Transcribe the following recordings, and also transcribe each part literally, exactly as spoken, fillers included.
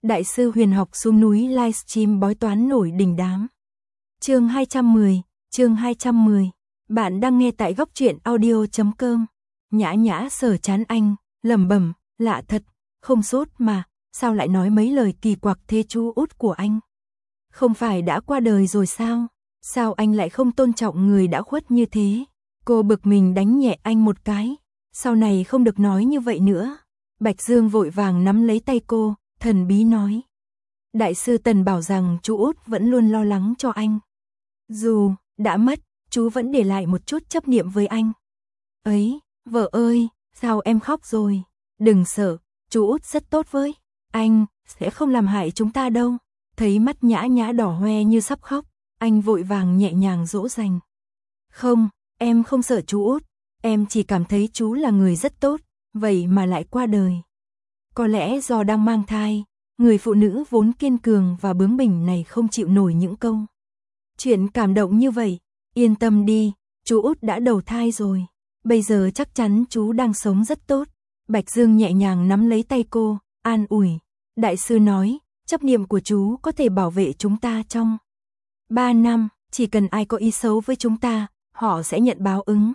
Đại sư huyền học xuống núi livestream bói toán nổi đình đám. Chương hai trăm mười, chương hai trăm mười. Bạn đang nghe tại góc truyện audio chấm com. Nhã Nhã sờ trán anh, lẩm bẩm, lạ thật, không sốt mà, sao lại nói mấy lời kỳ quặc thế chú út của anh? Không phải đã qua đời rồi sao? Sao anh lại không tôn trọng người đã khuất như thế? Cô bực mình đánh nhẹ anh một cái. Sau này không được nói như vậy nữa. Bạch Dương vội vàng nắm lấy tay cô, thần bí nói. Đại sư Tần bảo rằng chú út vẫn luôn lo lắng cho anh. Dù đã mất, chú vẫn để lại một chút chấp niệm với anh. Ấy, vợ ơi, sao em khóc rồi? Đừng sợ, chú út rất tốt với anh, sẽ không làm hại chúng ta đâu. Thấy mắt Nhã Nhã đỏ hoe như sắp khóc, anh vội vàng nhẹ nhàng dỗ dành. Không, em không sợ chú út, em chỉ cảm thấy chú là người rất tốt, vậy mà lại qua đời. Có lẽ do đang mang thai, người phụ nữ vốn kiên cường và bướng bỉnh này không chịu nổi những câu chuyện cảm động như vậy. Yên tâm đi, chú út đã đầu thai rồi, bây giờ chắc chắn chú đang sống rất tốt. Bạch Dương nhẹ nhàng nắm lấy tay cô, an ủi. Đại sư nói, chấp niệm của chú có thể bảo vệ chúng ta trong ba năm, chỉ cần ai có ý xấu với chúng ta, họ sẽ nhận báo ứng.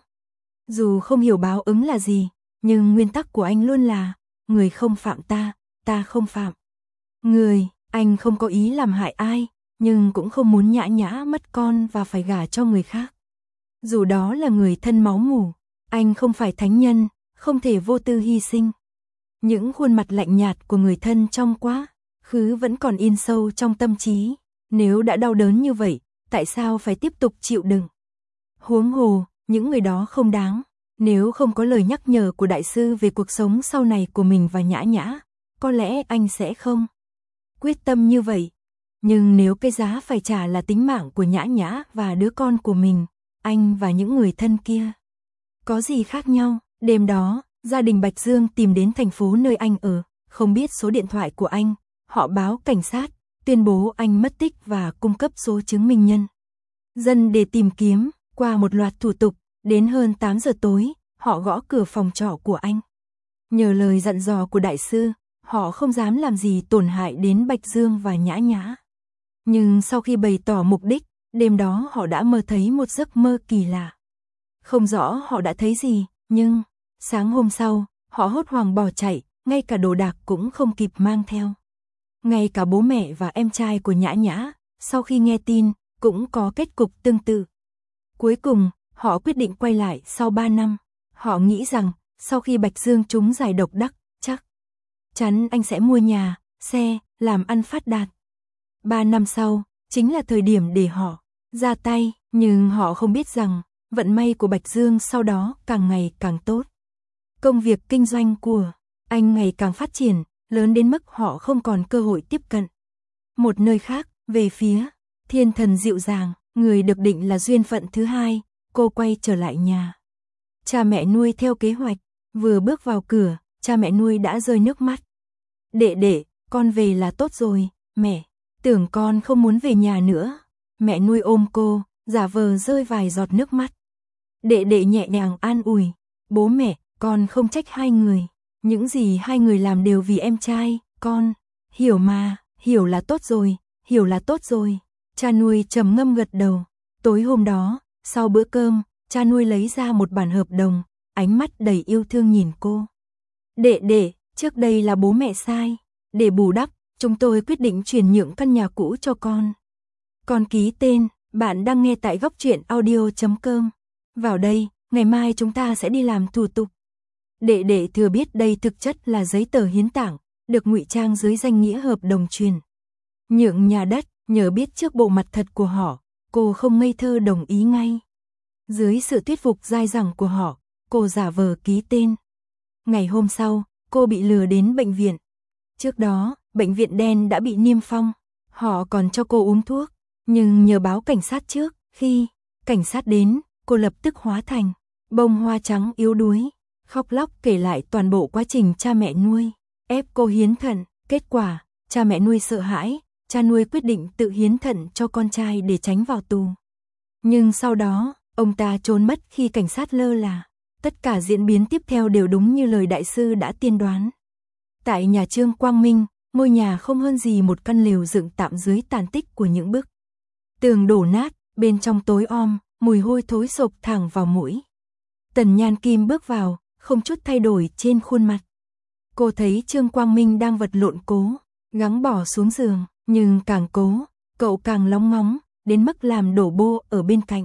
Dù không hiểu báo ứng là gì, nhưng nguyên tắc của anh luôn là, người không phạm ta, ta không phạm người. Anh không có ý làm hại ai, nhưng cũng không muốn Nhã Nhã mất con và phải gả cho người khác. Dù đó là người thân máu mủ, anh không phải thánh nhân, không thể vô tư hy sinh. Những khuôn mặt lạnh nhạt của người thân trong quá khứ vẫn còn in sâu trong tâm trí. Nếu đã đau đớn như vậy, tại sao phải tiếp tục chịu đựng? Huống hồ, những người đó không đáng. Nếu không có lời nhắc nhở của đại sư về cuộc sống sau này của mình và Nhã Nhã, có lẽ anh sẽ không quyết tâm như vậy. Nhưng nếu cái giá phải trả là tính mạng của Nhã Nhã và đứa con của mình, anh và những người thân kia có gì khác nhau? Đêm đó, gia đình Bạch Dương tìm đến thành phố nơi anh ở, không biết số điện thoại của anh. Họ báo cảnh sát, tuyên bố anh mất tích và cung cấp số chứng minh nhân dân để tìm kiếm. Qua một loạt thủ tục, đến hơn tám giờ tối, họ gõ cửa phòng trọ của anh. Nhờ lời dặn dò của đại sư, họ không dám làm gì tổn hại đến Bạch Dương và Nhã Nhã. Nhưng sau khi bày tỏ mục đích, đêm đó họ đã mơ thấy một giấc mơ kỳ lạ. Không rõ họ đã thấy gì, nhưng sáng hôm sau, họ hốt hoảng bỏ chạy, ngay cả đồ đạc cũng không kịp mang theo. Ngay cả bố mẹ và em trai của Nhã Nhã, sau khi nghe tin, cũng có kết cục tương tự. Cuối cùng, họ quyết định quay lại sau ba năm. Họ nghĩ rằng, sau khi Bạch Dương trúng giải độc đắc, chắc chắn anh sẽ mua nhà, xe, làm ăn phát đạt. Ba năm sau, chính là thời điểm để họ ra tay, nhưng họ không biết rằng, vận may của Bạch Dương sau đó càng ngày càng tốt. Công việc kinh doanh của anh ngày càng phát triển, lớn đến mức họ không còn cơ hội tiếp cận. Một nơi khác, về phía thiên thần dịu dàng, người được định là duyên phận thứ hai, cô quay trở lại nhà. Cha mẹ nuôi theo kế hoạch, vừa bước vào cửa, cha mẹ nuôi đã rơi nước mắt. Đệ đệ, con về là tốt rồi, mẹ, tưởng con không muốn về nhà nữa. Mẹ nuôi ôm cô, giả vờ rơi vài giọt nước mắt. Đệ đệ nhẹ nhàng an ủi, bố mẹ, con không trách hai người. Những gì hai người làm đều vì em trai, con hiểu mà, hiểu là tốt rồi, hiểu là tốt rồi. Cha nuôi trầm ngâm gật đầu. Tối hôm đó, sau bữa cơm, cha nuôi lấy ra một bản hợp đồng, ánh mắt đầy yêu thương nhìn cô. Đệ đệ, trước đây là bố mẹ sai. Để bù đắp, chúng tôi quyết định chuyển nhượng căn nhà cũ cho con. Con ký tên, bạn đang nghe tại góc truyện audio chấm com. Vào đây, ngày mai chúng ta sẽ đi làm thủ tục. Đệ đệ thừa biết đây thực chất là giấy tờ hiến tặng, được ngụy trang dưới danh nghĩa hợp đồng truyền nhượng nhà đất. Nhờ biết trước bộ mặt thật của họ, cô không ngây thơ đồng ý ngay. Dưới sự thuyết phục dai dẳng của họ, cô giả vờ ký tên. Ngày hôm sau, cô bị lừa đến bệnh viện. Trước đó, bệnh viện đen đã bị niêm phong. Họ còn cho cô uống thuốc, nhưng nhờ báo cảnh sát trước, khi cảnh sát đến, cô lập tức hóa thành bông hoa trắng yếu đuối, khóc lóc kể lại toàn bộ quá trình cha mẹ nuôi ép cô hiến thận. Kết quả, cha mẹ nuôi sợ hãi. Cha nuôi quyết định tự hiến thận cho con trai để tránh vào tù. Nhưng sau đó, ông ta trốn mất khi cảnh sát lơ là. Tất cả diễn biến tiếp theo đều đúng như lời đại sư đã tiên đoán. Tại nhà Trương Quang Minh, ngôi nhà không hơn gì một căn lều dựng tạm dưới tàn tích của những bức tường đổ nát, bên trong tối om, mùi hôi thối sộc thẳng vào mũi. Tần Nhan Kim bước vào, không chút thay đổi trên khuôn mặt. Cô thấy Trương Quang Minh đang vật lộn cố gắng bỏ xuống giường, nhưng càng cố, cậu càng lóng ngóng, đến mức làm đổ bô ở bên cạnh.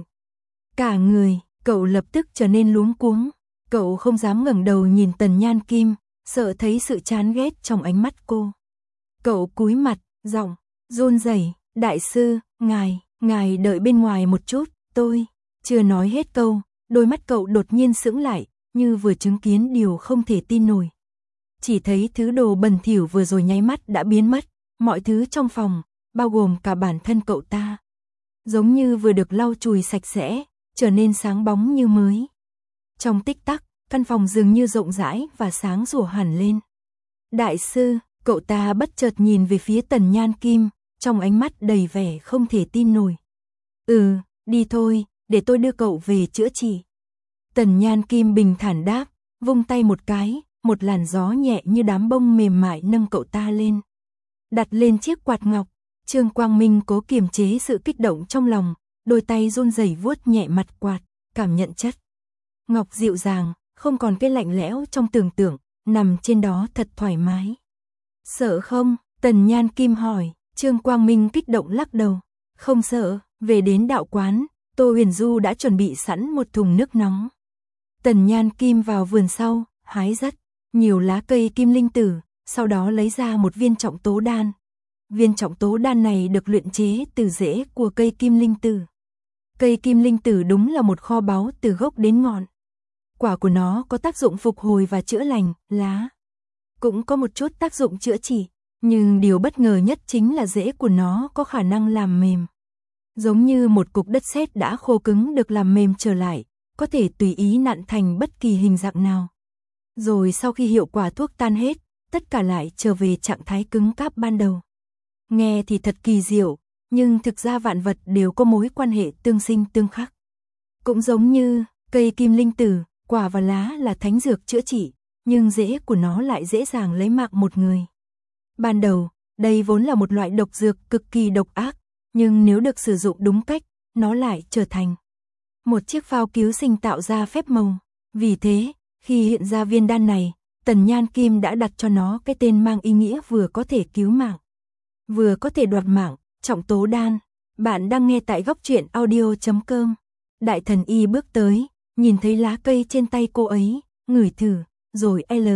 Cả người, cậu lập tức trở nên luống cuống. Cậu không dám ngẩng đầu nhìn Tần Nhan Kim, sợ thấy sự chán ghét trong ánh mắt cô. Cậu cúi mặt, giọng run rẩy, "Đại sư, ngài, ngài đợi bên ngoài một chút, tôi..." Chưa nói hết câu, đôi mắt cậu đột nhiên sững lại, như vừa chứng kiến điều không thể tin nổi. Chỉ thấy thứ đồ bẩn thỉu vừa rồi nháy mắt đã biến mất, mọi thứ trong phòng, bao gồm cả bản thân cậu ta, giống như vừa được lau chùi sạch sẽ, trở nên sáng bóng như mới. Trong tích tắc, căn phòng dường như rộng rãi và sáng rủa hẳn lên. "Đại sư," cậu ta bất chợt nhìn về phía Tần Nhan Kim, trong ánh mắt đầy vẻ không thể tin nổi. "Ừ, đi thôi, để tôi đưa cậu về chữa trị." Tần Nhan Kim bình thản đáp, vung tay một cái, một làn gió nhẹ như đám bông mềm mại nâng cậu ta lên, đặt lên chiếc quạt ngọc. Trương Quang Minh cố kiềm chế sự kích động trong lòng, đôi tay run rẩy vuốt nhẹ mặt quạt, cảm nhận chất ngọc dịu dàng, không còn cái lạnh lẽo trong tưởng tượng, nằm trên đó thật thoải mái. "Sợ không?" Tần Nhan Kim hỏi. Trương Quang Minh kích động lắc đầu, "Không sợ." Về đến đạo quán, Tô Huyền Du đã chuẩn bị sẵn một thùng nước nóng. Tần Nhan Kim vào vườn sau, hái rất nhiều lá cây kim linh tử, sau đó lấy ra một viên trọng tố đan. Viên trọng tố đan này được luyện chế từ rễ của cây kim linh tử. Cây kim linh tử đúng là một kho báu từ gốc đến ngọn. Quả của nó có tác dụng phục hồi và chữa lành, lá cũng có một chút tác dụng chữa trị, nhưng điều bất ngờ nhất chính là rễ của nó có khả năng làm mềm. Giống như một cục đất sét đã khô cứng được làm mềm trở lại, có thể tùy ý nặn thành bất kỳ hình dạng nào. Rồi sau khi hiệu quả thuốc tan hết, tất cả lại trở về trạng thái cứng cáp ban đầu. Nghe thì thật kỳ diệu, nhưng thực ra vạn vật đều có mối quan hệ tương sinh tương khắc. Cũng giống như cây kim linh tử, quả và lá là thánh dược chữa trị, nhưng rễ của nó lại dễ dàng lấy mạng một người. Ban đầu, đây vốn là một loại độc dược cực kỳ độc ác, nhưng nếu được sử dụng đúng cách, nó lại trở thành một chiếc phao cứu sinh tạo ra phép màu. Vì thế, khi hiện ra viên đan này, Tần Nhan Kim đã đặt cho nó cái tên mang ý nghĩa vừa có thể cứu mạng, vừa có thể đoạt mạng, trọng tố đan. Bạn đang nghe tại góc truyện audio chấm com. Đại thần y bước tới, nhìn thấy lá cây trên tay cô ấy, ngửi thử, rồi L,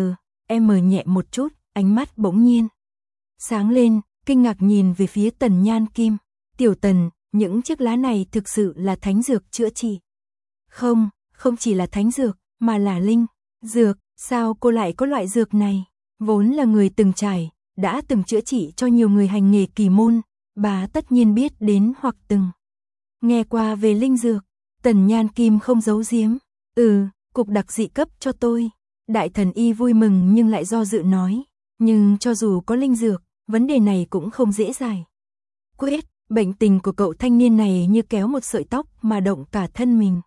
M nhẹ một chút, ánh mắt bỗng nhiên sáng lên, kinh ngạc nhìn về phía Tần Nhan Kim. "Tiểu Tần, những chiếc lá này thực sự là thánh dược chữa trị?" "Không, không chỉ là thánh dược, mà là linh dược." "Sao cô lại có loại dược này?" Vốn là người từng trải, đã từng chữa trị cho nhiều người hành nghề kỳ môn, bà tất nhiên biết đến hoặc từng nghe qua về linh dược. Tần Nhan Kim không giấu giếm. "Ừ, cục đặc dị cấp cho tôi." Đại thần y vui mừng nhưng lại do dự nói, "Nhưng cho dù có linh dược, vấn đề này cũng không dễ giải quyết. Bệnh tình của cậu thanh niên này như kéo một sợi tóc mà động cả thân mình.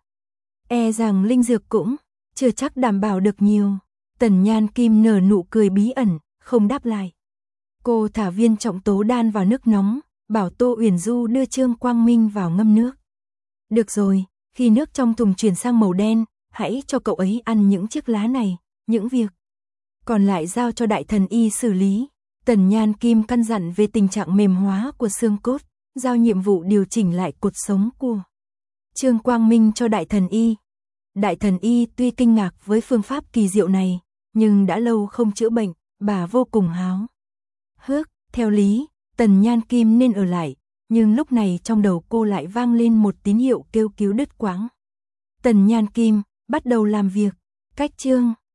E rằng linh dược cũng chưa chắc đảm bảo được nhiều." Tần Nhan Kim nở nụ cười bí ẩn, không đáp lại. Cô thả viên trọng tố đan vào nước nóng, bảo Tô Uyển Du đưa Trương Quang Minh vào ngâm nước. "Được rồi, khi nước trong thùng chuyển sang màu đen, hãy cho cậu ấy ăn những chiếc lá này, những việc còn lại giao cho đại thần y xử lý." Tần Nhan Kim căn dặn về tình trạng mềm hóa của xương cốt, giao nhiệm vụ điều chỉnh lại cột sống của Trương Quang Minh cho đại thần y. Đại thần y tuy kinh ngạc với phương pháp kỳ diệu này, nhưng đã lâu không chữa bệnh, bà vô cùng háo hức. Theo lý, Tần Nhan Kim nên ở lại, nhưng lúc này trong đầu cô lại vang lên một tín hiệu kêu cứu đứt quãng. Tần Nhan Kim bắt đầu làm việc. Cách chương